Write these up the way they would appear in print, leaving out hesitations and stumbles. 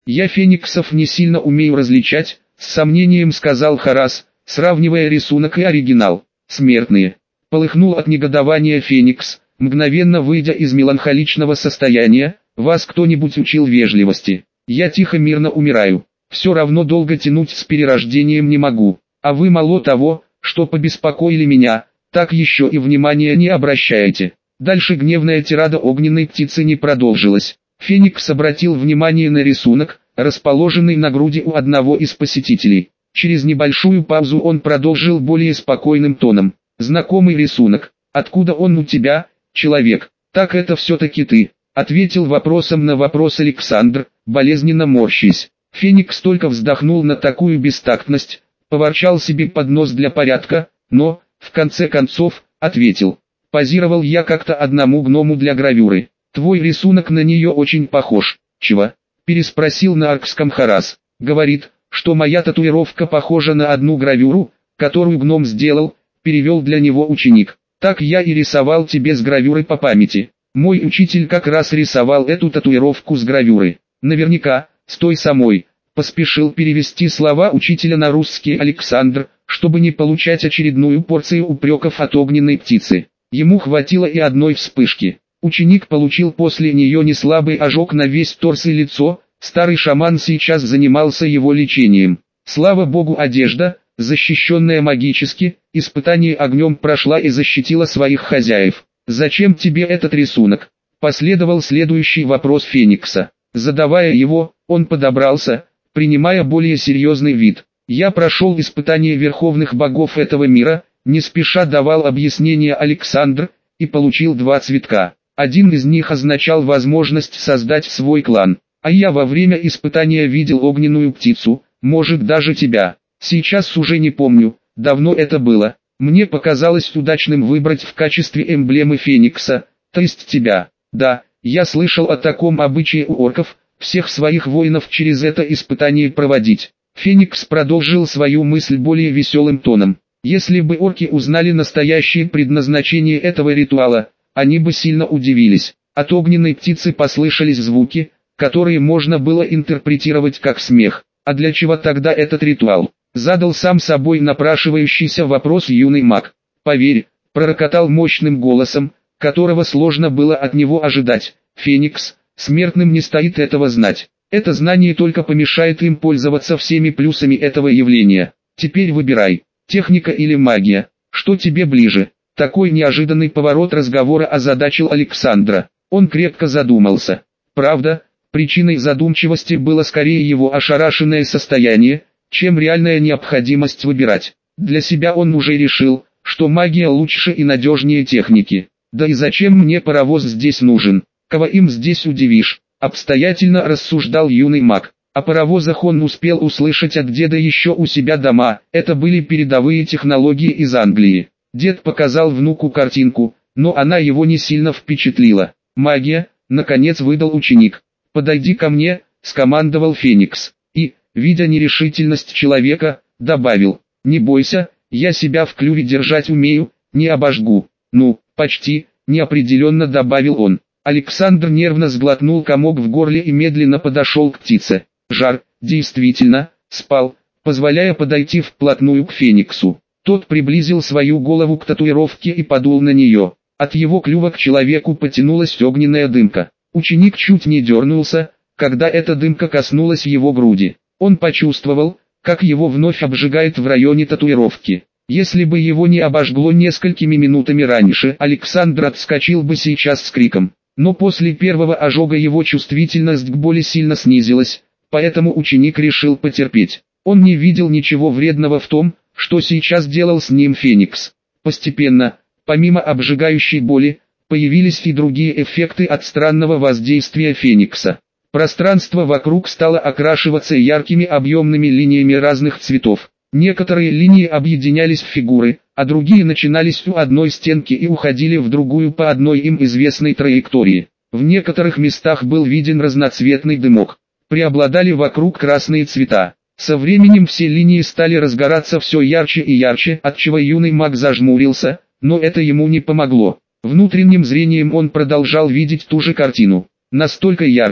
Я фениксов не сильно умею различать, с сомнением сказал Харас, сравнивая рисунок и оригинал. Смертные. Полыхнул от негодования Феникс, мгновенно выйдя из меланхоличного состояния. Вас кто-нибудь учил вежливости? Я тихо мирно умираю. Все равно долго тянуть с перерождением не могу. А вы мало того, что побеспокоили меня, так еще и внимания не обращаете. Дальше гневная тирада огненной птицы не продолжилась. Феникс обратил внимание на рисунок, расположенный на груди у одного из посетителей. Через небольшую паузу он продолжил более спокойным тоном. «Знакомый рисунок. Откуда он у тебя, человек?» «Так это все-таки ты», — ответил вопросом на вопрос Александр, болезненно морщись. Феникс только вздохнул на такую бестактность, поворчал себе под нос для порядка, но, в конце концов, ответил. «Позировал я как-то одному гному для гравюры. Твой рисунок на нее очень похож». «Чего?» — переспросил на аркском Харас. «Говорит, что моя татуировка похожа на одну гравюру, которую гном сделал», — перевел для него ученик. «Так я и рисовал тебе с гравюры по памяти. Мой учитель как раз рисовал эту татуировку с гравюры. Наверняка, с той самой». Поспешил перевести слова учителя на русский Александр, чтобы не получать очередную порцию упреков от огненной птицы. Ему хватило и одной вспышки. Ученик получил после нее неслабый ожог на весь торс и лицо, старый шаман сейчас занимался его лечением. Слава богу, одежда, защищенная магически, испытание огнем прошла и защитила своих хозяев. «Зачем тебе этот рисунок?» Последовал следующий вопрос Феникса. Задавая его, он подобрался, принимая более серьезный вид. «Я прошел испытание верховных богов этого мира», не спеша давал объяснение Александр, и получил 2 цветка. Один из них означал возможность создать свой клан. А я во время испытания видел огненную птицу, может даже тебя. Сейчас уже не помню, давно это было. Мне показалось удачным выбрать в качестве эмблемы Феникса, то есть тебя. Да, я слышал о таком обычае у орков, всех своих воинов через это испытание проводить. Феникс продолжил свою мысль более веселым тоном. Если бы орки узнали настоящее предназначение этого ритуала, они бы сильно удивились. От огненной птицы послышались звуки, которые можно было интерпретировать как смех. А для чего тогда этот ритуал? Задал сам собой напрашивающийся вопрос юный маг. «Поверь», — пророкотал мощным голосом, которого сложно было от него ожидать. «Феникс, смертным не стоит этого знать. Это знание только помешает им пользоваться всеми плюсами этого явления. Теперь выбирай, техника или магия, что тебе ближе?» Такой неожиданный поворот разговора озадачил Александра. Он крепко задумался. Правда, причиной задумчивости было скорее его ошарашенное состояние, чем реальная необходимость выбирать. Для себя он уже решил, что магия лучше и надежнее техники. Да и зачем мне паровоз здесь нужен? Кого им здесь удивишь? Обстоятельно рассуждал юный маг. О паровозах он успел услышать от деда еще у себя дома. Это были передовые технологии из Англии. Дед показал внуку картинку, но она его не сильно впечатлила. «Магия», — наконец выдал ученик. «Подойди ко мне», — скомандовал Феникс. И, видя нерешительность человека, добавил: «Не бойся, я себя в клюве держать умею, не обожгу». «Ну, почти», — неопределенно добавил он. Александр нервно сглотнул комок в горле и медленно подошел к птице. Жар, действительно, спал, позволяя подойти вплотную к Фениксу. Тот приблизил свою голову к татуировке и подул на нее. От его клюва к человеку потянулась огненная дымка. Ученик чуть не дернулся, когда эта дымка коснулась его груди. Он почувствовал, как его вновь обжигает в районе татуировки. Если бы его не обожгло несколькими минутами раньше, Александр отскочил бы сейчас с криком. Но после первого ожога его чувствительность к боли сильно снизилась, поэтому ученик решил потерпеть. Он не видел ничего вредного в том, что сейчас делал с ним Феникс. Постепенно, помимо обжигающей боли, появились и другие эффекты от странного воздействия Феникса. Пространство вокруг стало окрашиваться яркими объемными линиями разных цветов. Некоторые линии объединялись в фигуры, а другие начинались у одной стенки и уходили в другую по одной им известной траектории. В некоторых местах был виден разноцветный дымок. Преобладали вокруг красные цвета. Со временем все линии стали разгораться все ярче и ярче, отчего юный маг зажмурился, но это ему не помогло. Внутренним зрением он продолжал видеть ту же картину. Настолько ярко,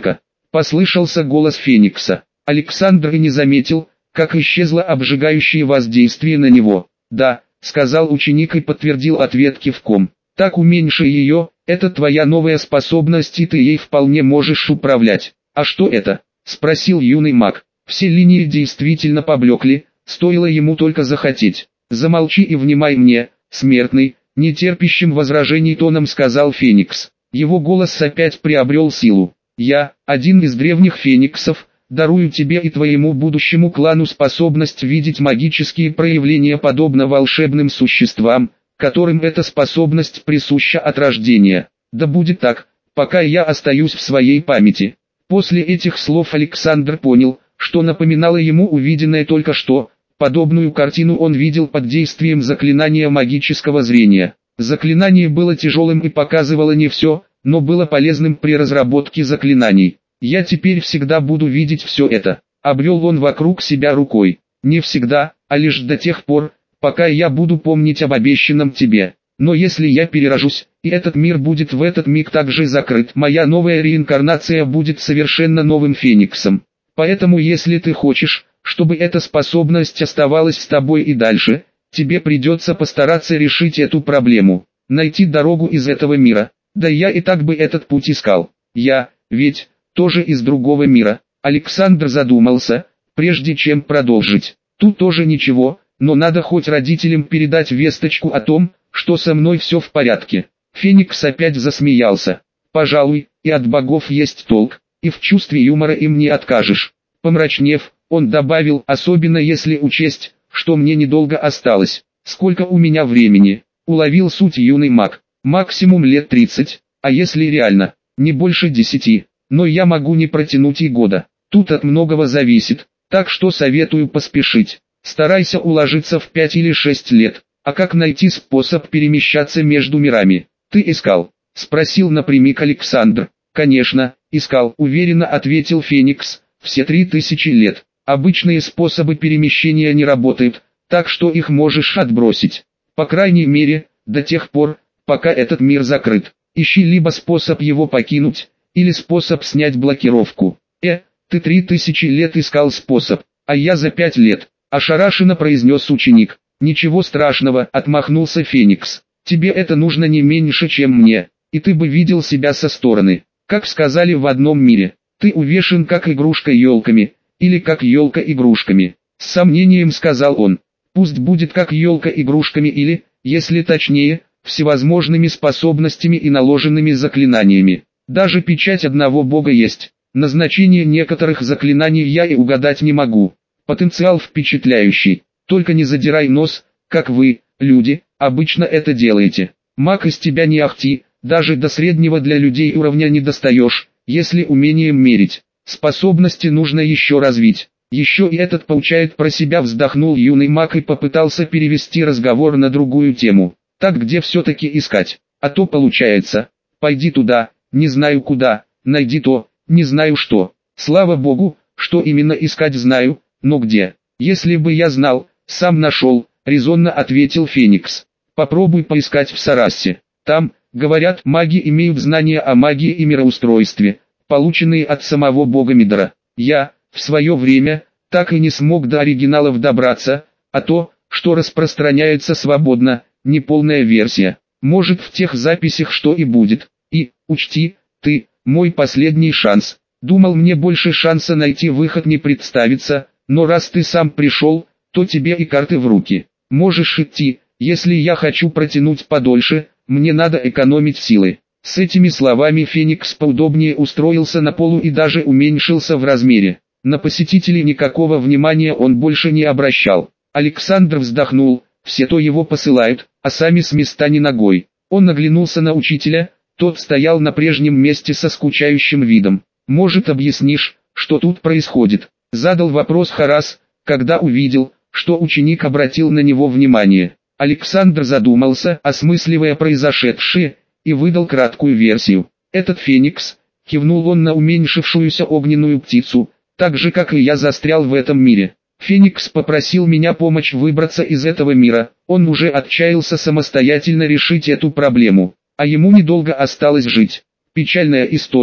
Послышался голос Феникса. Александр и не заметил, как исчезло обжигающее воздействие на него. «Да», — сказал ученик и подтвердил ответ кивком. «Так уменьши ее, это твоя новая способность и ты ей вполне можешь управлять». «А что это?» — спросил юный маг. Все линии действительно поблекли, стоило ему только захотеть. «Замолчи и внимай мне, смертный», — нетерпящим возражений тоном сказал Феникс. Его голос опять приобрел силу. «Я, один из древних фениксов, дарую тебе и твоему будущему клану способность видеть магические проявления подобно волшебным существам, которым эта способность присуща от рождения. Да будет так, пока я остаюсь в своей памяти». После этих слов Александр понял, что напоминало ему увиденное только что. Подобную картину он видел под действием заклинания магического зрения. Заклинание было тяжелым и показывало не все, но было полезным при разработке заклинаний. «Я теперь всегда буду видеть все это», — обвел он вокруг себя рукой. «Не всегда, а лишь до тех пор, пока я буду помнить об обещанном тебе. Но если я перерожусь, и этот мир будет в этот миг также закрыт, моя новая реинкарнация будет совершенно новым фениксом. Поэтому если ты хочешь, чтобы эта способность оставалась с тобой и дальше, тебе придется постараться решить эту проблему, найти дорогу из этого мира. Да я и так бы этот путь искал. Я, ведь, тоже из другого мира». Александр задумался, прежде чем продолжить. «Тут тоже ничего, но надо хоть родителям передать весточку о том, что со мной все в порядке». Феникс опять засмеялся. «Пожалуй, и от богов есть толк, и в чувстве юмора им не откажешь». Помрачнев, он добавил, особенно если учесть, что мне недолго осталось. «Сколько у меня времени?» — уловил суть юный маг. «Максимум лет 30, а если реально, не больше 10, но я могу не протянуть и года. Тут от многого зависит, так что советую поспешить. Старайся уложиться в 5 или 6 лет. А как найти способ перемещаться между мирами? Ты искал?» — спросил напрямик Александр. «Конечно, искал», — уверенно ответил Феникс. «Все 3000 лет. Обычные способы перемещения не работают, так что их можешь отбросить. По крайней мере, до тех пор, пока этот мир закрыт. Ищи либо способ его покинуть, или способ снять блокировку». Ты 3000 лет искал способ, а я за 5 лет», — ошарашенно произнес ученик. «Ничего страшного», — отмахнулся Феникс. «Тебе это нужно не меньше, чем мне, и ты бы видел себя со стороны. Как сказали в одном мире, ты увешан как игрушка елками, или как елка игрушками». С сомнением сказал он. «Пусть будет как елка игрушками или, если точнее, всевозможными способностями и наложенными заклинаниями. Даже печать одного бога есть. Назначение некоторых заклинаний я и угадать не могу. Потенциал впечатляющий. Только не задирай нос, как вы, люди, обычно это делаете. Маг из тебя не ахти, даже до среднего для людей уровня не достаешь, если умением мерить. Способности нужно еще развить». «Еще и этот получает», про себя вздохнул юный маг и попытался перевести разговор на другую тему. «Так где все-таки искать? А то получается, пойди туда, не знаю куда, найди то, не знаю что. Слава богу, что именно искать знаю, но где? Если бы я знал, сам нашел», — резонно ответил Феникс. «Попробуй поискать в Сарассе. Там, говорят, маги имеют знания о магии и мироустройстве, полученные от самого бога Мидора. Я, в свое время, так и не смог до оригиналов добраться, а то, что распространяется свободно, неполная версия. Может, в тех записях что и будет. И, учти, ты, мой последний шанс. Думал, мне больше шанса найти выход не представится, но раз ты сам пришел, то тебе и карты в руки. Можешь идти, если я хочу протянуть подольше, мне надо экономить силы». С этими словами Феникс поудобнее устроился на полу и даже уменьшился в размере. На посетителей никакого внимания он больше не обращал. Александр вздохнул, все то его посылают, а сами с места ни ногой. Он оглянулся на учителя, тот стоял на прежнем месте со скучающим видом. «Может, объяснишь, что тут происходит?» — задал вопрос Харас, когда увидел, что ученик обратил на него внимание. Александр задумался, осмысливая произошедшее, и выдал краткую версию. «Этот Феникс», — кивнул он на уменьшившуюся огненную птицу, «так же как и я застрял в этом мире. Феникс попросил меня помочь выбраться из этого мира, он уже отчаялся самостоятельно решить эту проблему, а ему недолго осталось жить. Печальная история,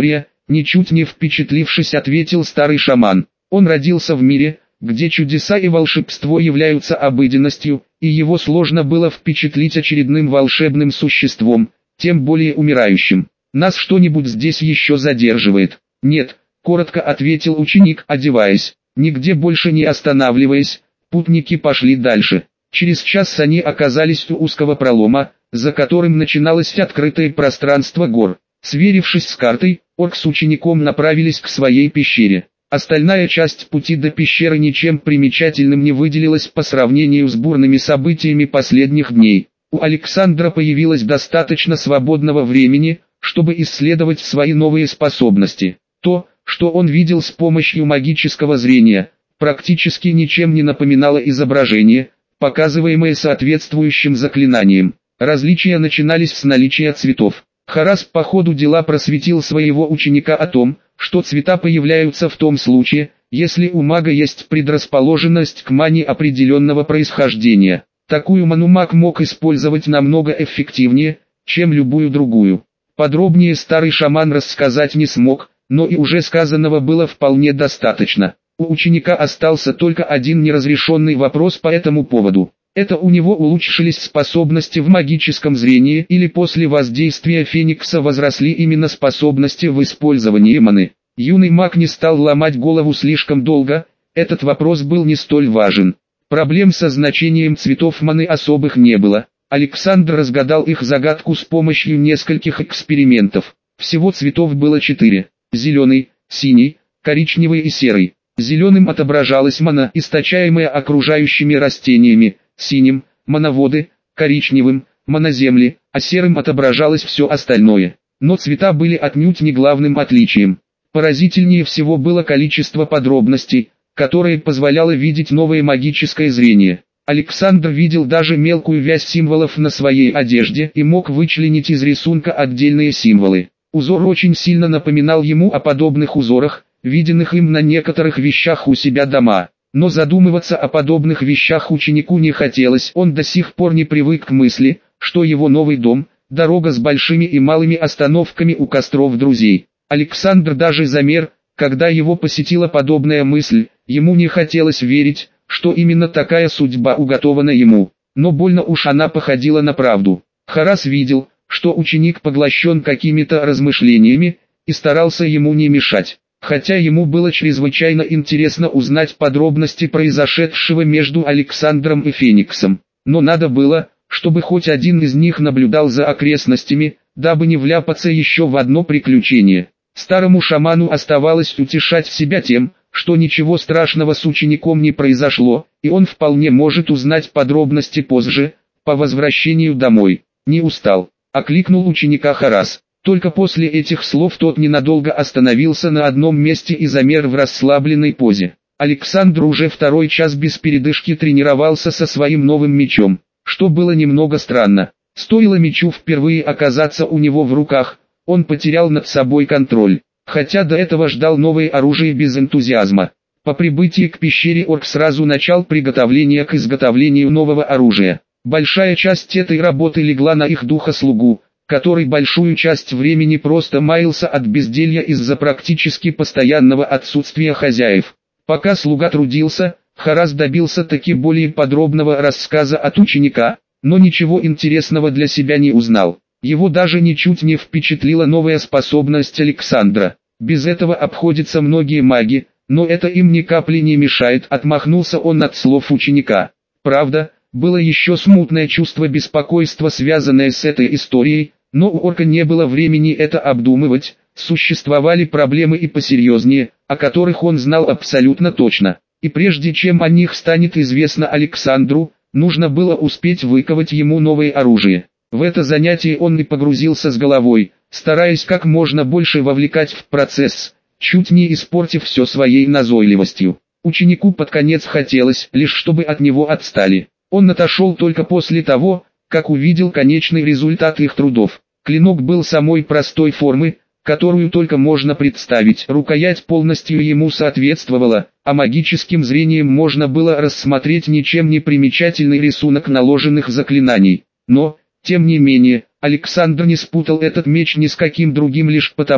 Ничуть не впечатлившись, ответил старый шаман. Он родился в мире, где чудеса и волшебство являются обыденностью, и его сложно было впечатлить очередным волшебным существом, тем более умирающим. Нас что-нибудь здесь еще задерживает? Нет, коротко ответил ученик, одеваясь. Нигде больше не останавливаясь, путники пошли дальше. Через час они оказались у узкого пролома, за которым начиналось открытое пространство гор. Сверившись с картой, орк с учеником направились к своей пещере. Остальная часть пути до пещеры ничем примечательным не выделилась по сравнению с бурными событиями последних дней. У Александра появилось достаточно свободного времени, чтобы исследовать свои новые способности. То, что он видел с помощью магического зрения, практически ничем не напоминало изображение, показываемое соответствующим заклинанием. Различия начинались с наличия цветов. Харас по ходу дела просветил своего ученика о том, что цвета появляются в том случае, если у мага есть предрасположенность к мане определенного происхождения. Такую ману маг мог использовать намного эффективнее, чем любую другую. Подробнее старый шаман рассказать не смог, но и уже сказанного было вполне достаточно. У ученика остался только один неразрешенный вопрос по этому поводу. Это у него улучшились способности в магическом зрении или после воздействия Феникса возросли именно способности в использовании маны. Юный маг не стал ломать голову слишком долго, этот вопрос был не столь важен. Проблем со значением цветов маны особых не было. Александр разгадал их загадку с помощью нескольких экспериментов. Всего цветов было 4: зеленый, синий, коричневый и серый. Зеленым отображалась мана, источаемая окружающими растениями, синим – мановоды, коричневым – моноземли, а серым отображалось все остальное. Но цвета были отнюдь не главным отличием. Поразительнее всего было количество подробностей, которое позволяло видеть новое магическое зрение. Александр видел даже мелкую вязь символов на своей одежде и мог вычленить из рисунка отдельные символы. Узор очень сильно напоминал ему о подобных узорах, виденных им на некоторых вещах у себя дома. Но задумываться о подобных вещах ученику не хотелось, он до сих пор не привык к мысли, что его новый дом – дорога с большими и малыми остановками у костров друзей. Александр даже замер, когда его посетила подобная мысль, ему не хотелось верить, что именно такая судьба уготована ему, но больно уж она походила на правду. Харас видел, что ученик поглощен какими-то размышлениями, и старался ему не мешать. Хотя ему было чрезвычайно интересно узнать подробности произошедшего между Александром и Фениксом. Но надо было, чтобы хоть один из них наблюдал за окрестностями, дабы не вляпаться еще в одно приключение. Старому шаману оставалось утешать себя тем, что ничего страшного с учеником не произошло, и он вполне может узнать подробности позже, по возвращению домой. «Не устал?» – окликнул ученика Харас. Только после этих слов тот ненадолго остановился на одном месте и замер в расслабленной позе. Александр уже второй час без передышки тренировался со своим новым мечом, что было немного странно. Стоило мечу впервые оказаться у него в руках, он потерял над собой контроль, хотя до этого ждал новое оружие без энтузиазма. По прибытии к пещере орк сразу начал приготовление к изготовлению нового оружия. Большая часть этой работы легла на их духа-слугу, который большую часть времени просто маялся от безделья из-за практически постоянного отсутствия хозяев. Пока слуга трудился, Харас добился таки более подробного рассказа от ученика, но ничего интересного для себя не узнал. Его даже ничуть не впечатлила новая способность Александра. Без этого обходятся многие маги, но это им ни капли не мешает, отмахнулся он от слов ученика. Правда, было еще смутное чувство беспокойства, связанное с этой историей, но у орка не было времени это обдумывать, существовали проблемы и посерьезнее, о которых он знал абсолютно точно. И прежде чем о них станет известно Александру, нужно было успеть выковать ему новое оружие. В это занятие он и погрузился с головой, стараясь как можно больше вовлекать в процесс, чуть не испортив все своей назойливостью. Ученику под конец хотелось, лишь чтобы от него отстали. Он отошел только после того, как увидел конечный результат их трудов. Клинок был самой простой формы, которую только можно представить. Рукоять полностью ему соответствовала, а магическим зрением можно было рассмотреть ничем не примечательный рисунок наложенных заклинаний. Но, тем не менее, Александр не спутал этот меч ни с каким другим лишь потому,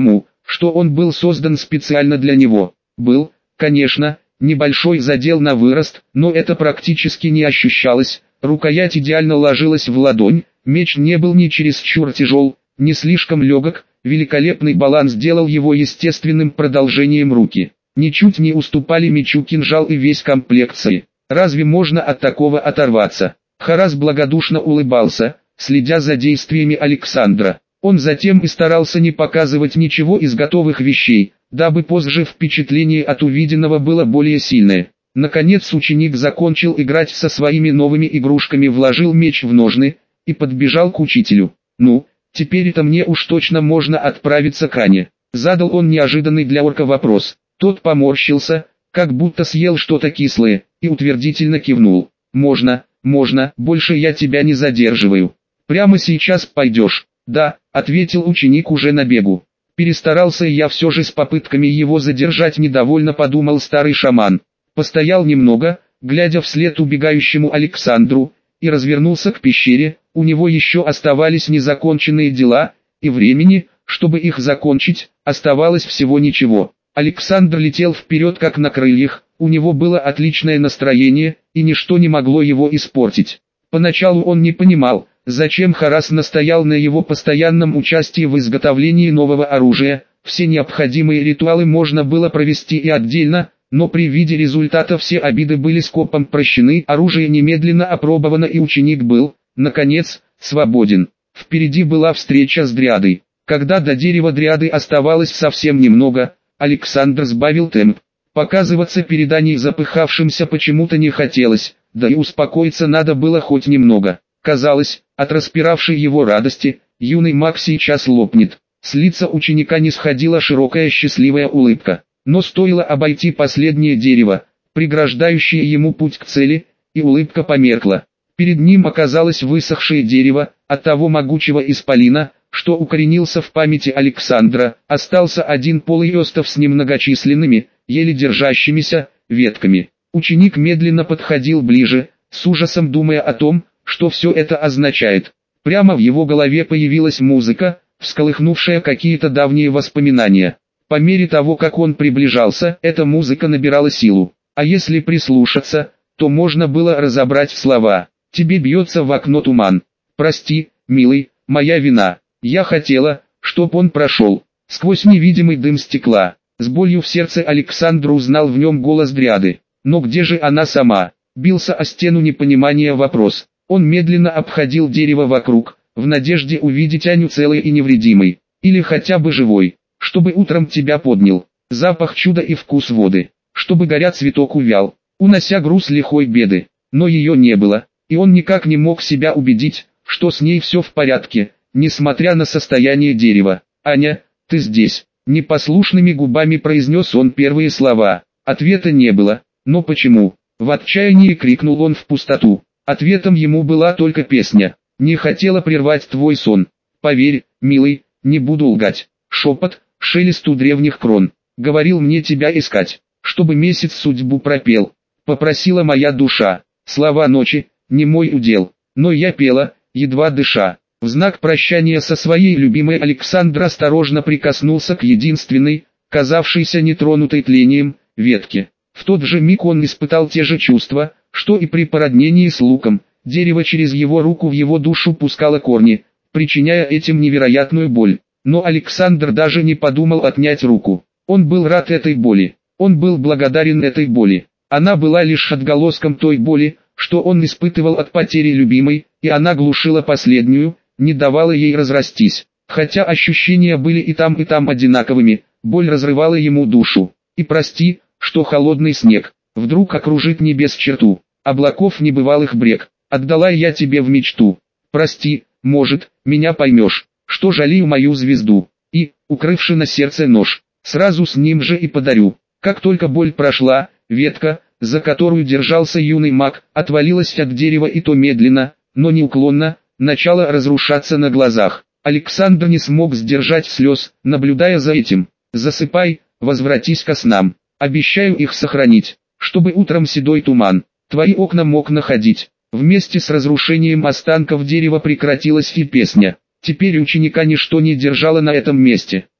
что он был создан специально для него. Был, конечно, небольшой задел на вырост, но это практически не ощущалось, рукоять идеально ложилась в ладонь, меч не был ни чересчур тяжел, ни слишком легок, великолепный баланс делал его естественным продолжением руки. Ничуть не уступали мечу кинжал и весь комплекции. Разве можно от такого оторваться? Харас благодушно улыбался, следя за действиями Александра. Он затем и старался не показывать ничего из готовых вещей, дабы позже впечатление от увиденного было более сильное. Наконец ученик закончил играть со своими новыми игрушками, вложил меч в ножны и подбежал к учителю. «Ну, теперь-то мне уж точно можно отправиться к Ане», — задал он неожиданный для орка вопрос. Тот поморщился, как будто съел что-то кислое, и утвердительно кивнул. «Можно, больше я тебя не задерживаю. Прямо сейчас пойдешь?» «Да», — ответил ученик уже на бегу. «Перестарался я все же с попытками его задержать», — недовольно подумал старый шаман. Постоял немного, глядя вслед убегающему Александру, и развернулся к пещере. У него еще оставались незаконченные дела, и времени, чтобы их закончить, оставалось всего ничего. Александр летел вперед как на крыльях, у него было отличное настроение, и ничто не могло его испортить. Поначалу он не понимал, зачем Харас настоял на его постоянном участии в изготовлении нового оружия. Все необходимые ритуалы можно было провести и отдельно, но при виде результата все обиды были скопом прощены, оружие немедленно опробовано и ученик был, наконец, свободен. Впереди была встреча с Дриадой. Когда до дерева Дриады оставалось совсем немного, Александр сбавил темп. Показываться перед Аней запыхавшимся почему-то не хотелось, да и успокоиться надо было хоть немного. Казалось, от распиравшей его радости, юный маг сейчас лопнет. С лица ученика не сходила широкая счастливая улыбка. Но стоило обойти последнее дерево, преграждающее ему путь к цели, и улыбка померкла. Перед ним оказалось высохшее дерево, от того могучего исполина, что укоренился в памяти Александра, остался один полый остов с немногочисленными, еле держащимися, ветками. Ученик медленно подходил ближе, с ужасом думая о том, что все это означает. Прямо в его голове появилась музыка, всколыхнувшая какие-то давние воспоминания. По мере того, как он приближался, эта музыка набирала силу. А если прислушаться, то можно было разобрать слова. «Тебе бьется в окно туман. Прости, милый, моя вина. Я хотела, чтоб он прошел». Сквозь невидимый дым стекла, с болью в сердце Александр узнал в нем голос Дриады. Но где же она сама? Бился о стену непонимания вопрос. Он медленно обходил дерево вокруг, в надежде увидеть Аню целой и невредимой. Или хотя бы живой. Чтобы утром тебя поднял запах чуда и вкус воды. Чтобы горя цветок увял, унося груз лихой беды. Но ее не было, и он никак не мог себя убедить, что с ней все в порядке, несмотря на состояние дерева. «Аня, ты здесь?» Непослушными губами произнес он первые слова. Ответа не было. «Но почему?» В отчаянии крикнул он в пустоту. Ответом ему была только песня. «Не хотела прервать твой сон. Поверь, милый, не буду лгать». Шепот, шелест у древних крон. «Говорил мне тебя искать, чтобы месяц судьбу пропел. Попросила моя душа. Слова ночи, не мой удел. Но я пела, едва дыша». В знак прощания со своей любимой Александр осторожно прикоснулся к единственной, казавшейся нетронутой тлением, ветке. В тот же миг он испытал те же чувства, что и при породнении с луком. Дерево через его руку в его душу пускало корни, причиняя этим невероятную боль. Но Александр даже не подумал отнять руку. Он был рад этой боли. Он был благодарен этой боли. Она была лишь отголоском той боли, что он испытывал от потери любимой, и она глушила последнюю, не давала ей разрастись. Хотя ощущения были и там одинаковыми, боль разрывала ему душу. И прости, что холодный снег вдруг окружит небес черту, облаков небывалых брег. Отдала я тебе в мечту. Прости, может, меня поймешь, что жалею мою звезду. И, укрывши на сердце нож, сразу с ним же и подарю. Как только боль прошла, ветка, за которую держался юный маг, отвалилась от дерева и то медленно, но неуклонно, начала разрушаться на глазах. Александр не смог сдержать слез, наблюдая за этим. «Засыпай, возвратись ко снам. Обещаю их сохранить, чтобы утром седой туман твои окна мог находить». Вместе с разрушением останков дерева прекратилась и песня. Теперь ученика ничто не держало на этом месте.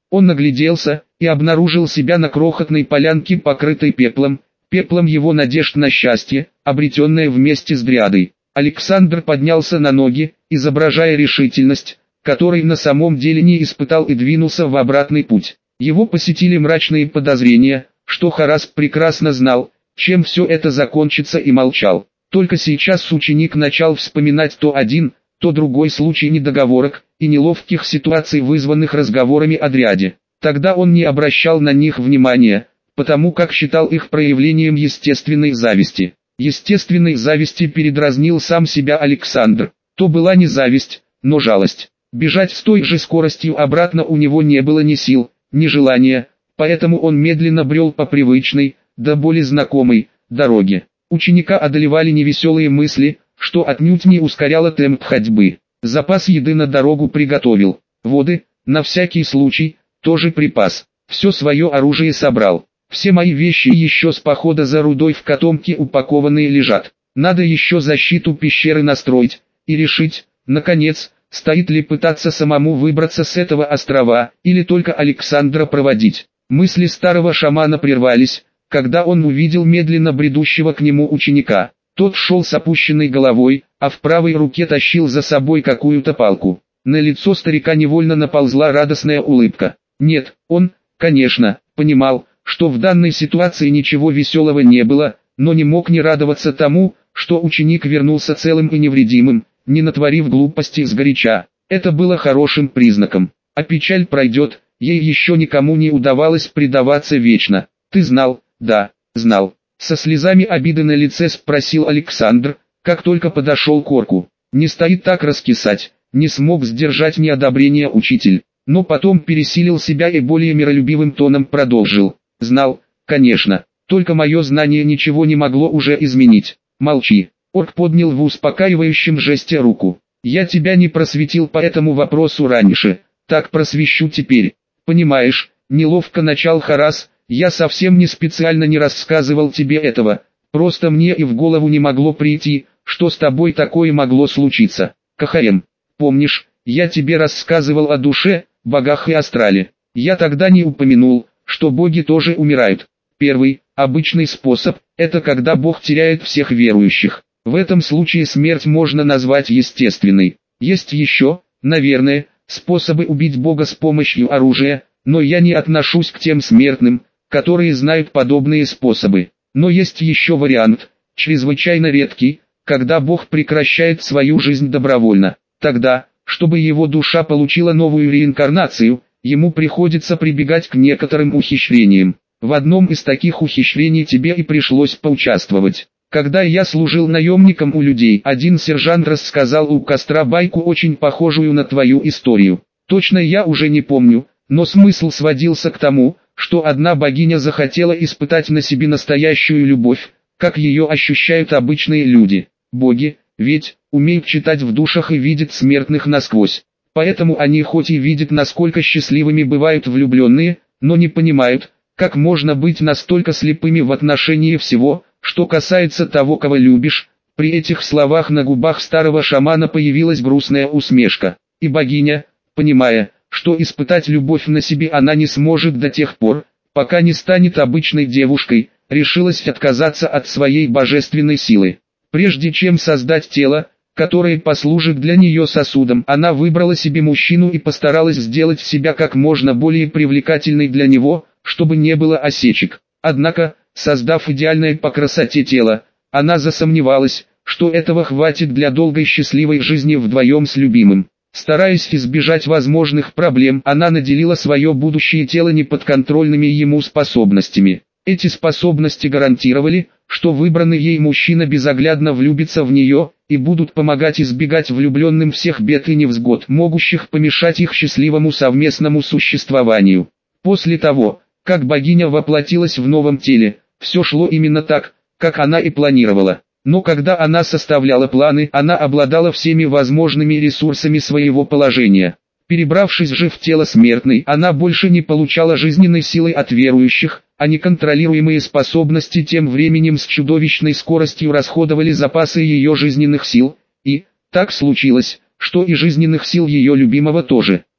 Он нагляделся и обнаружил себя на крохотной полянке, покрытой пеплом его надежд на счастье, обретенное вместе с дрядой. Александр поднялся на ноги, изображая решительность, которой на самом деле не испытал, и двинулся в обратный путь. Его посетили мрачные подозрения, что Харас прекрасно знал, чем все это закончится, и молчал. Только сейчас ученик начал вспоминать то один, то другой случай недоговорок и неловких ситуаций, вызванных разговорами о дряде. Тогда он не обращал на них внимания, потому как считал их проявлением естественной зависти. Естественной зависти передразнил сам себя Александр. То была не зависть, но жалость. Бежать с той же скоростью обратно у него не было ни сил, ни желания, поэтому он медленно брел по привычной, до боли знакомой, дороге. Ученика одолевали невеселые мысли, что отнюдь не ускоряло темп ходьбы. Запас еды на дорогу приготовил, воды, на всякий случай, тоже припас. Все свое оружие собрал. Все мои вещи еще с похода за рудой в котомке упакованные лежат. Надо еще защиту пещеры настроить и решить, наконец, стоит ли пытаться самому выбраться с этого острова, или только Александра проводить. Мысли старого шамана прервались, когда он увидел медленно бредущего к нему ученика. Тот шел с опущенной головой, а в правой руке тащил за собой какую-то палку. На лицо старика невольно наползла радостная улыбка. Нет, он, конечно, понимал, что в данной ситуации ничего веселого не было, но не мог не радоваться тому, что ученик вернулся целым и невредимым, не натворив глупостей сгоряча. Это было хорошим признаком. А печаль пройдет, ей еще никому не удавалось предаваться вечно. «Ты знал?» «Да, знал». Со слезами обиды на лице спросил Александр, как только подошел к орку. «Не стоит так раскисать», не смог сдержать неодобрение учитель, но потом пересилил себя и более миролюбивым тоном продолжил. «Знал, конечно, только мое знание ничего не могло уже изменить». «Молчи». Орк поднял в успокаивающем жесте руку. «Я тебя не просветил по этому вопросу раньше, так просвещу теперь. Понимаешь, неловко начал Харас, я совсем не специально не рассказывал тебе этого, просто мне и в голову не могло прийти, что с тобой такое могло случиться. Кахаем, помнишь, я тебе рассказывал о душе, богах и астрале. Я тогда не упомянул, что боги тоже умирают. Первый, обычный способ, это когда бог теряет всех верующих. В этом случае смерть можно назвать естественной. Есть еще, наверное, способы убить бога с помощью оружия, но я не отношусь к тем смертным, которые знают подобные способы. Но есть еще вариант, чрезвычайно редкий, когда бог прекращает свою жизнь добровольно. Тогда, чтобы его душа получила новую реинкарнацию, ему приходится прибегать к некоторым ухищрениям. В одном из таких ухищрений тебе и пришлось поучаствовать. Когда я служил наемником у людей, один сержант рассказал у костра байку, очень похожую на твою историю. Точно я уже не помню, но смысл сводился к тому, что одна богиня захотела испытать на себе настоящую любовь, как ее ощущают обычные люди. Боги, ведь, умеют читать в душах и видят смертных насквозь. Поэтому они хоть и видят, насколько счастливыми бывают влюбленные, но не понимают, как можно быть настолько слепыми в отношении всего, что касается того, кого любишь. При этих словах на губах старого шамана появилась грустная усмешка. И богиня, понимая, что испытать любовь на себе она не сможет до тех пор, пока не станет обычной девушкой, решилась отказаться от своей божественной силы. Прежде чем создать тело, которое послужит для нее сосудом, она выбрала себе мужчину и постаралась сделать себя как можно более привлекательной для него, чтобы не было осечек. Однако, создав идеальное по красоте тело, она засомневалась, что этого хватит для долгой счастливой жизни вдвоем с любимым. Стараясь избежать возможных проблем, она наделила свое будущее тело неподконтрольными ему способностями. Эти способности гарантировали, что выбранный ей мужчина безоглядно влюбится в нее, и будут помогать избегать влюбленным всех бед и невзгод, могущих помешать их счастливому совместному существованию. После того, как богиня воплотилась в новом теле, все шло именно так, как она и планировала. Но когда она составляла планы, она обладала всеми возможными ресурсами своего положения. Перебравшись же в тело смертной, она больше не получала жизненной силы от верующих, а неконтролируемые способности тем временем с чудовищной скоростью расходовали запасы ее жизненных сил, и, так случилось, что и жизненных сил ее любимого тоже.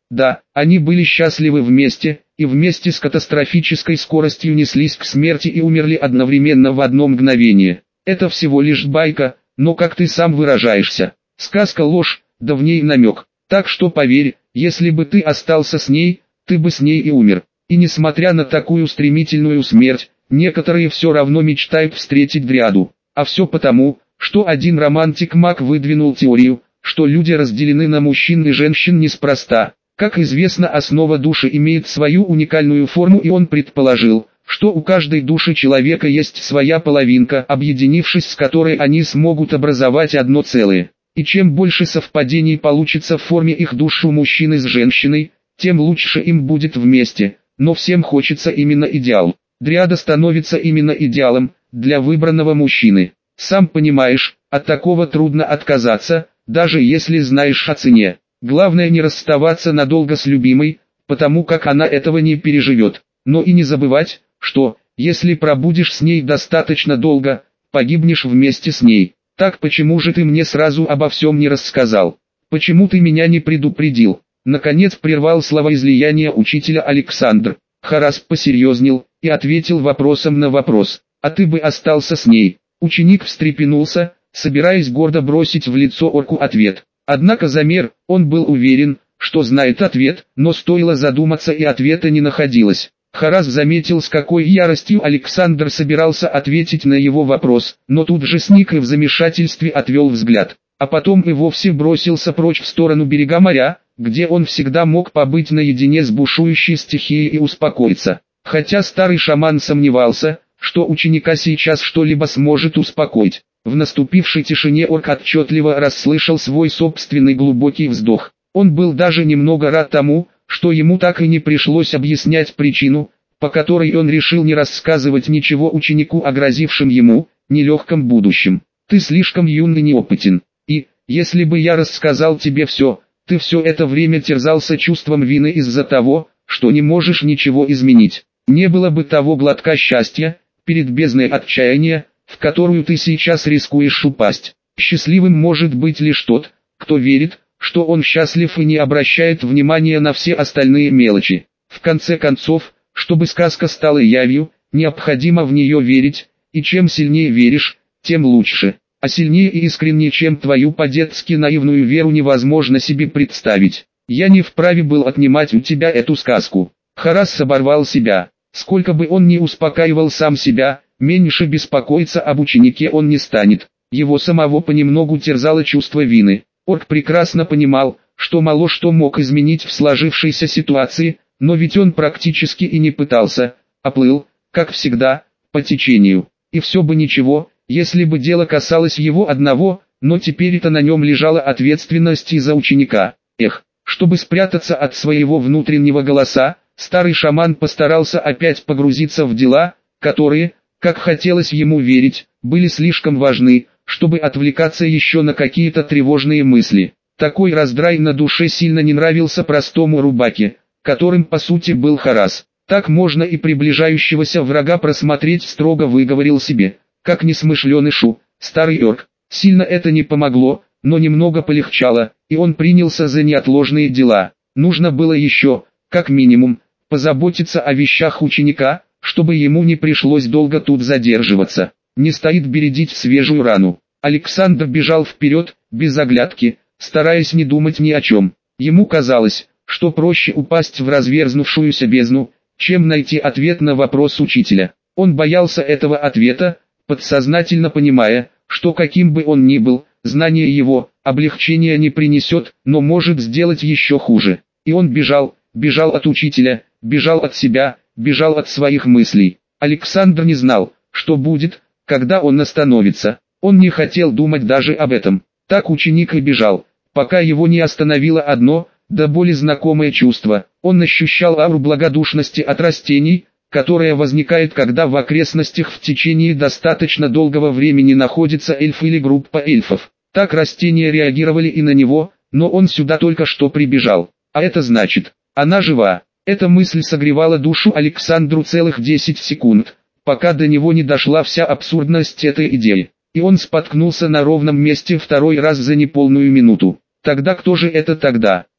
Да, они были счастливы вместе, и вместе с катастрофической скоростью неслись к смерти и умерли одновременно в одно мгновение. Это всего лишь байка, но как ты сам выражаешься, сказка ложь, да в ней намек. Так что поверь, если бы ты остался с ней, ты бы с ней и умер. И несмотря на такую стремительную смерть, некоторые все равно мечтают встретить Дриаду. А все потому, что один романтик-маг выдвинул теорию, что люди разделены на мужчин и женщин неспроста. Как известно, основа души имеет свою уникальную форму, и он предположил, что у каждой души человека есть своя половинка, объединившись с которой они смогут образовать одно целое. И чем больше совпадений получится в форме их душ у мужчины с женщиной, тем лучше им будет вместе. Но всем хочется именно идеал. Дриада становится именно идеалом для выбранного мужчины. Сам понимаешь, от такого трудно отказаться, даже если знаешь о цене. Главное не расставаться надолго с любимой, потому как она этого не переживет. Но и не забывать, что, если пробудешь с ней достаточно долго, погибнешь вместе с ней. Так почему же ты мне сразу обо всем не рассказал? Почему ты меня не предупредил? Наконец прервал словоизлияние учителя Александр. Харас посерьезнел и ответил вопросом на вопрос. А ты бы остался с ней? Ученик встрепенулся, собираясь гордо бросить в лицо орку ответ. Однако замер, он был уверен, что знает ответ, но стоило задуматься и ответа не находилось. Харас заметил, с какой яростью Александр собирался ответить на его вопрос, но тут же сник и в замешательстве отвел взгляд. А потом и вовсе бросился прочь в сторону берега моря, где он всегда мог побыть наедине с бушующей стихией и успокоиться. Хотя старый шаман сомневался, что ученика сейчас что-либо сможет успокоить. В наступившей тишине орк отчетливо расслышал свой собственный глубокий вздох. Он был даже немного рад тому, что ему так и не пришлось объяснять причину, по которой он решил не рассказывать ничего ученику о грозившем ему нелегком будущем. «Ты слишком юн и неопытен, и, если бы я рассказал тебе все, ты все это время терзался чувством вины из-за того, что не можешь ничего изменить. Не было бы того глотка счастья, перед бездной отчаяния, в которую ты сейчас рискуешь упасть. Счастливым может быть лишь тот, кто верит, что он счастлив и не обращает внимания на все остальные мелочи. В конце концов, чтобы сказка стала явью, необходимо в нее верить, и чем сильнее веришь, тем лучше. А сильнее и искренне, чем твою по-детски наивную веру, невозможно себе представить. Я не вправе был отнимать у тебя эту сказку. Харас оборвал себя. Сколько бы он ни успокаивал сам себя, меньше беспокоиться об ученике он не станет. Его самого понемногу терзало чувство вины. Орк прекрасно понимал, что мало что мог изменить в сложившейся ситуации, но ведь он практически и не пытался, а плыл, как всегда, по течению. И все бы ничего, если бы дело касалось его одного, но теперь-то на нем лежала ответственность и за ученика. Эх, чтобы спрятаться от своего внутреннего голоса, старый шаман постарался опять погрузиться в дела, которые, как хотелось ему верить, были слишком важны, чтобы отвлекаться еще на какие-то тревожные мысли. Такой раздрай на душе сильно не нравился простому рубаке, которым по сути был Харас. Так можно и приближающегося врага просмотреть, строго выговорил себе, как несмышленый шу, старый орк. Сильно это не помогло, но немного полегчало, и он принялся за неотложные дела. Нужно было еще, как минимум, позаботиться о вещах ученика, чтобы ему не пришлось долго тут задерживаться. Не стоит бередить свежую рану. Александр бежал вперед, без оглядки, стараясь не думать ни о чем. Ему казалось, что проще упасть в разверзнувшуюся бездну, чем найти ответ на вопрос учителя. Он боялся этого ответа, подсознательно понимая, что каким бы он ни был, знание его облегчения не принесет, но может сделать еще хуже. И он бежал от учителя, бежал от себя, бежал от своих мыслей. Александр не знал, что будет, когда он остановится. Он не хотел думать даже об этом. Так ученик и бежал, пока его не остановило одно, до боли знакомое чувство. Он ощущал ауру благодушности от растений, которая возникает, когда в окрестностях в течение достаточно долгого времени находится эльф или группа эльфов. Так растения реагировали и на него, но он сюда только что прибежал. А это значит, она жива. Эта мысль согревала душу Александру целых 10 секунд, пока до него не дошла вся абсурдность этой идеи. И он споткнулся на ровном месте второй раз за неполную минуту. Тогда кто же это тогда?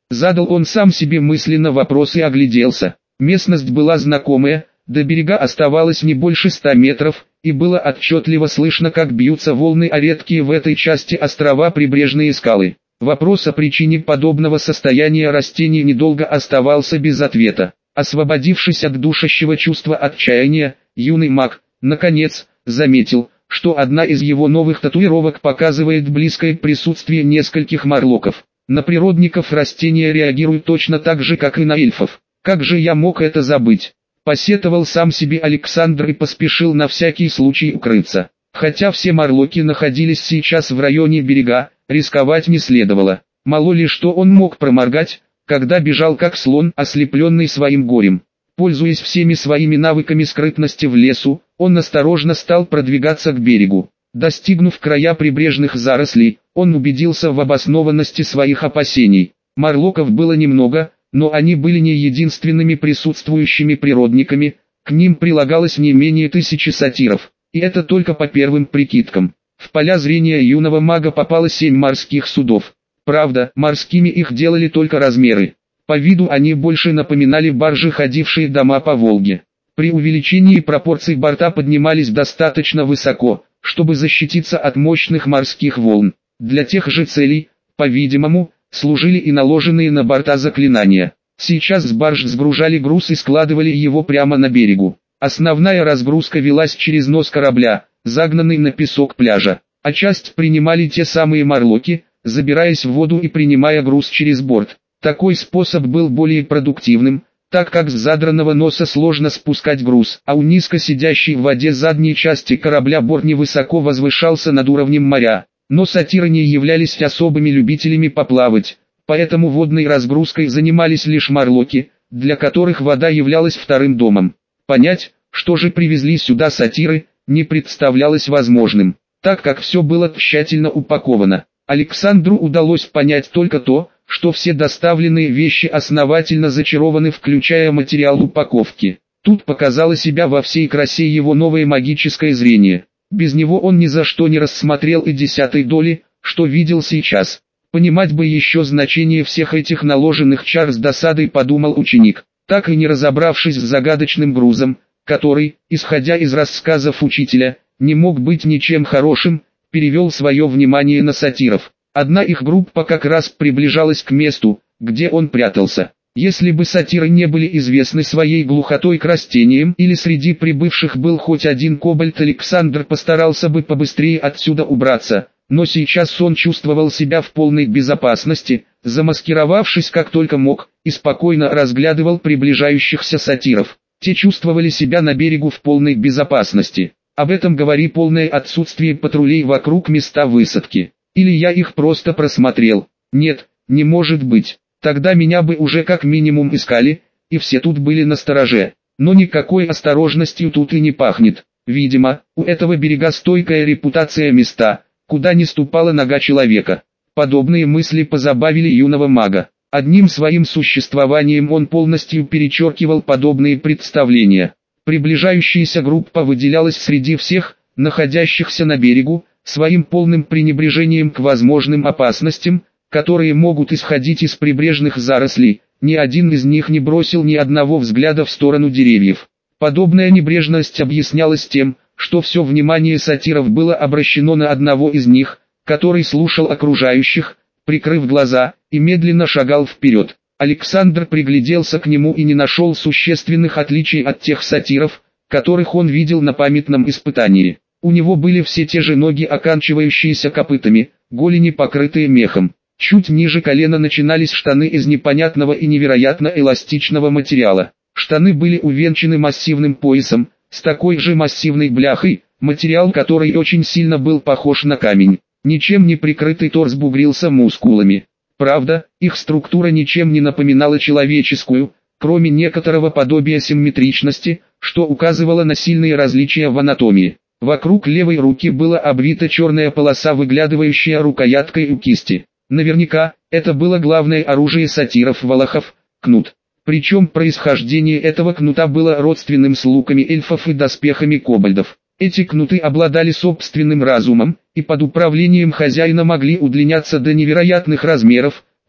Задал он сам себе мысленно вопрос и огляделся. Местность была знакомая, до берега оставалось не больше 100 метров, и было отчетливо слышно, как бьются волны о редкие в этой части острова прибрежные скалы. Вопрос о причине подобного состояния растений недолго оставался без ответа. Освободившись от душащего чувства отчаяния, юный маг, наконец, заметил, что одна из его новых татуировок показывает близкое присутствие нескольких морлоков. На природников растения реагируют точно так же, как и на эльфов. Как же я мог это забыть? Посетовал сам себе Александр и поспешил на всякий случай укрыться. Хотя все морлоки находились сейчас в районе берега, рисковать не следовало. Мало ли что он мог проморгать, когда бежал как слон, ослепленный своим горем. Пользуясь всеми своими навыками скрытности в лесу, он осторожно стал продвигаться к берегу. Достигнув края прибрежных зарослей, он убедился в обоснованности своих опасений. Морлоков было немного, но они были не единственными присутствующими природниками, к ним прилагалось не менее 1000 сатиров, и это только по первым прикидкам. В поля зрения юного мага попало 7 морских судов. Правда, морскими их делали только размеры. По виду они больше напоминали баржи, ходившие дома по Волге. При увеличении пропорций борта поднимались достаточно высоко, чтобы защититься от мощных морских волн. Для тех же целей, по-видимому, служили и наложенные на борта заклинания. Сейчас с барж сгружали груз и складывали его прямо на берегу. Основная разгрузка велась через нос корабля, загнанный на песок пляжа, а часть принимали те самые морлоки, забираясь в воду и принимая груз через борт. Такой способ был более продуктивным, так как с задранного носа сложно спускать груз, а у низко сидящей в воде задней части корабля борт невысоко возвышался над уровнем моря. Но сатиры не являлись особыми любителями поплавать, поэтому водной разгрузкой занимались лишь морлоки, для которых вода являлась вторым домом. Понять, что же привезли сюда сатиры, не представлялось возможным, так как все было тщательно упаковано. Александру удалось понять только то, что все доставленные вещи основательно зачарованы, включая материал упаковки. Тут показало себя во всей красе его новое магическое зрение. Без него он ни за что не рассмотрел и 10-й доли, что видел сейчас. Понимать бы еще значение всех этих наложенных чар, с досадой подумал ученик, так и не разобравшись с загадочным грузом, который, исходя из рассказов учителя, не мог быть ничем хорошим, перевел свое внимание на сатиров. Одна их группа как раз приближалась к месту, где он прятался. Если бы сатиры не были известны своей глухотой к растениям, или среди прибывших был хоть один кобальт, Александр постарался бы побыстрее отсюда убраться, но сейчас он чувствовал себя в полной безопасности, замаскировавшись как только мог, и спокойно разглядывал приближающихся сатиров. Те чувствовали себя на берегу в полной безопасности. Об этом говорит полное отсутствие патрулей вокруг места высадки. Или я их просто просмотрел? Нет, не может быть. Тогда меня бы уже как минимум искали, и все тут были настороже. Но никакой осторожностью тут и не пахнет. Видимо, у этого берега стойкая репутация места, куда не ступала нога человека. Подобные мысли позабавили юного мага. Одним своим существованием он полностью перечеркивал подобные представления. Приближающаяся группа выделялась среди всех, находящихся на берегу, своим полным пренебрежением к возможным опасностям, которые могут исходить из прибрежных зарослей. Ни один из них не бросил ни одного взгляда в сторону деревьев. Подобная небрежность объяснялась тем, что все внимание сатиров было обращено на одного из них, который слушал окружающих, прикрыв глаза, и медленно шагал вперед. Александр пригляделся к нему и не нашел существенных отличий от тех сатиров, которых он видел на памятном испытании. У него были все те же ноги, оканчивающиеся копытами, голени покрытые мехом. Чуть ниже колена начинались штаны из непонятного и невероятно эластичного материала. Штаны были увенчаны массивным поясом, с такой же массивной бляхой, материал который очень сильно был похож на камень. Ничем не прикрытый торс бугрился мускулами. Правда, их структура ничем не напоминала человеческую, кроме некоторого подобия симметричности, что указывало на сильные различия в анатомии. Вокруг левой руки была обвита черная полоса, выглядывающая рукояткой у кисти. Наверняка, это было главное оружие сатиров-волохов – кнут. Причем происхождение этого кнута было родственным с луками эльфов и доспехами кобальдов. Эти кнуты обладали собственным разумом, и под управлением хозяина могли удлиняться до невероятных размеров,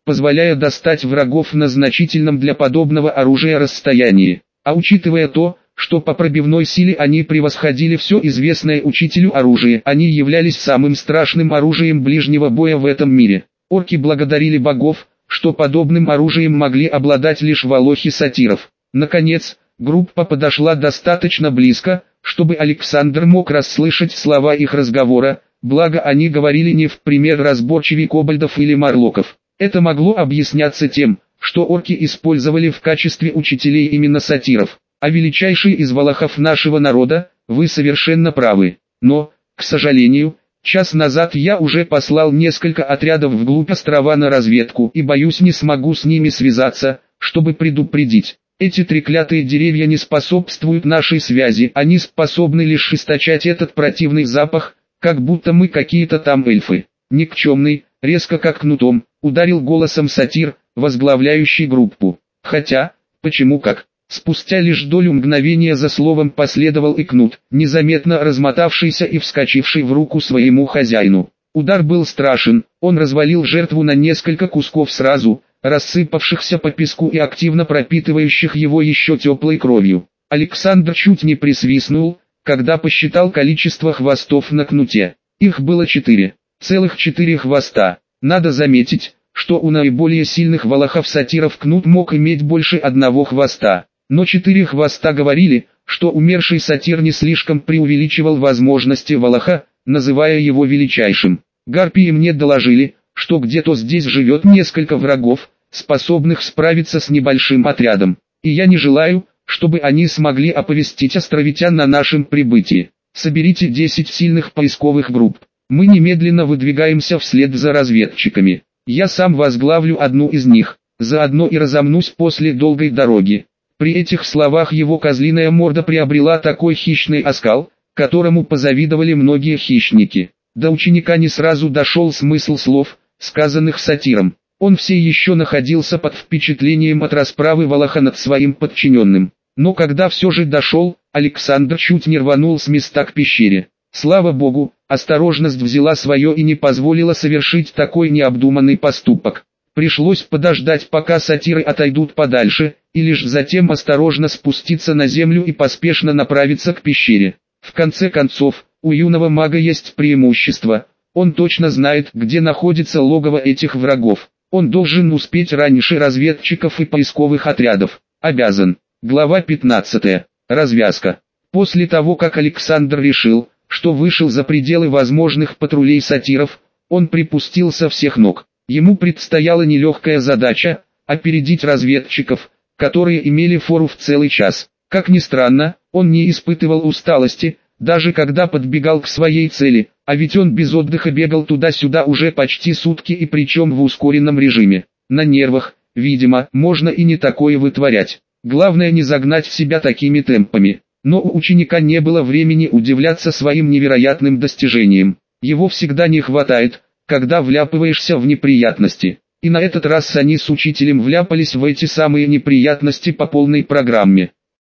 позволяя достать врагов на значительном для подобного оружия расстоянии. А учитывая то, что по пробивной силе они превосходили все известное учителю оружие, они являлись самым страшным оружием ближнего боя в этом мире. Орки благодарили богов, что подобным оружием могли обладать лишь волохи сатиров. Наконец, группа подошла достаточно близко, чтобы Александр мог расслышать слова их разговора, благо они говорили не в пример разборчивее кобальдов или марлоков. Это могло объясняться тем, что орки использовали в качестве учителей именно сатиров. А величайший из волохов нашего народа, вы совершенно правы. Но, к сожалению, час назад я уже послал несколько отрядов вглубь острова на разведку и боюсь не смогу с ними связаться, чтобы предупредить. Эти треклятые деревья не способствуют нашей связи, они способны лишь источать этот противный запах, как будто мы какие-то там эльфы. Никчемный, резко как кнутом, ударил голосом сатир, возглавляющий группу. Хотя, почему как? Спустя лишь долю мгновения за словом последовал и кнут, незаметно размотавшийся и вскочивший в руку своему хозяину. Удар был страшен, он развалил жертву на несколько кусков сразу, рассыпавшихся по песку и активно пропитывающих его еще теплой кровью. Александр чуть не присвистнул, когда посчитал количество хвостов на кнуте. Их было 4. Целых 4 хвоста. Надо заметить, что у наиболее сильных волохов-сатиров кнут мог иметь больше одного хвоста. Но 4 хвоста говорили, что умерший сатир не слишком преувеличивал возможности волоха, называя его величайшим. Гарпии мне доложили, что где-то здесь живет несколько врагов, способных справиться с небольшим отрядом. И я не желаю, чтобы они смогли оповестить островитян о нашем прибытии. Соберите 10 сильных поисковых групп. Мы немедленно выдвигаемся вслед за разведчиками. Я сам возглавлю одну из них, заодно и разомнусь после долгой дороги. При этих словах его козлиная морда приобрела такой хищный оскал, которому позавидовали многие хищники. До ученика не сразу дошел смысл слов, сказанных сатиром. Он все еще находился под впечатлением от расправы волоха над своим подчиненным. Но когда все же дошел, Александр чуть не рванул с места к пещере. Слава богу, осторожность взяла свое и не позволила совершить такой необдуманный поступок. Пришлось подождать, пока сатиры отойдут подальше, и лишь затем осторожно спуститься на землю и поспешно направиться к пещере. В конце концов, у юного мага есть преимущество. Он точно знает, где находится логово этих врагов. Он должен успеть раньше разведчиков и поисковых отрядов. Обязан. Глава 15. Развязка. После того, как Александр решил, что вышел за пределы возможных патрулей сатиров, он припустил со всех ног. Ему предстояла нелегкая задача – опередить разведчиков, которые имели фору в целый час. Как ни странно, он не испытывал усталости, даже когда подбегал к своей цели, а ведь он без отдыха бегал туда-сюда уже почти сутки и причем в ускоренном режиме. На нервах, видимо, можно и не такое вытворять. Главное не загнать себя такими темпами. Но у ученика не было времени удивляться своим невероятным достижениям. Его всегда не хватает, когда вляпываешься в неприятности. И на этот раз они с учителем вляпались в эти самые неприятности по полной программе.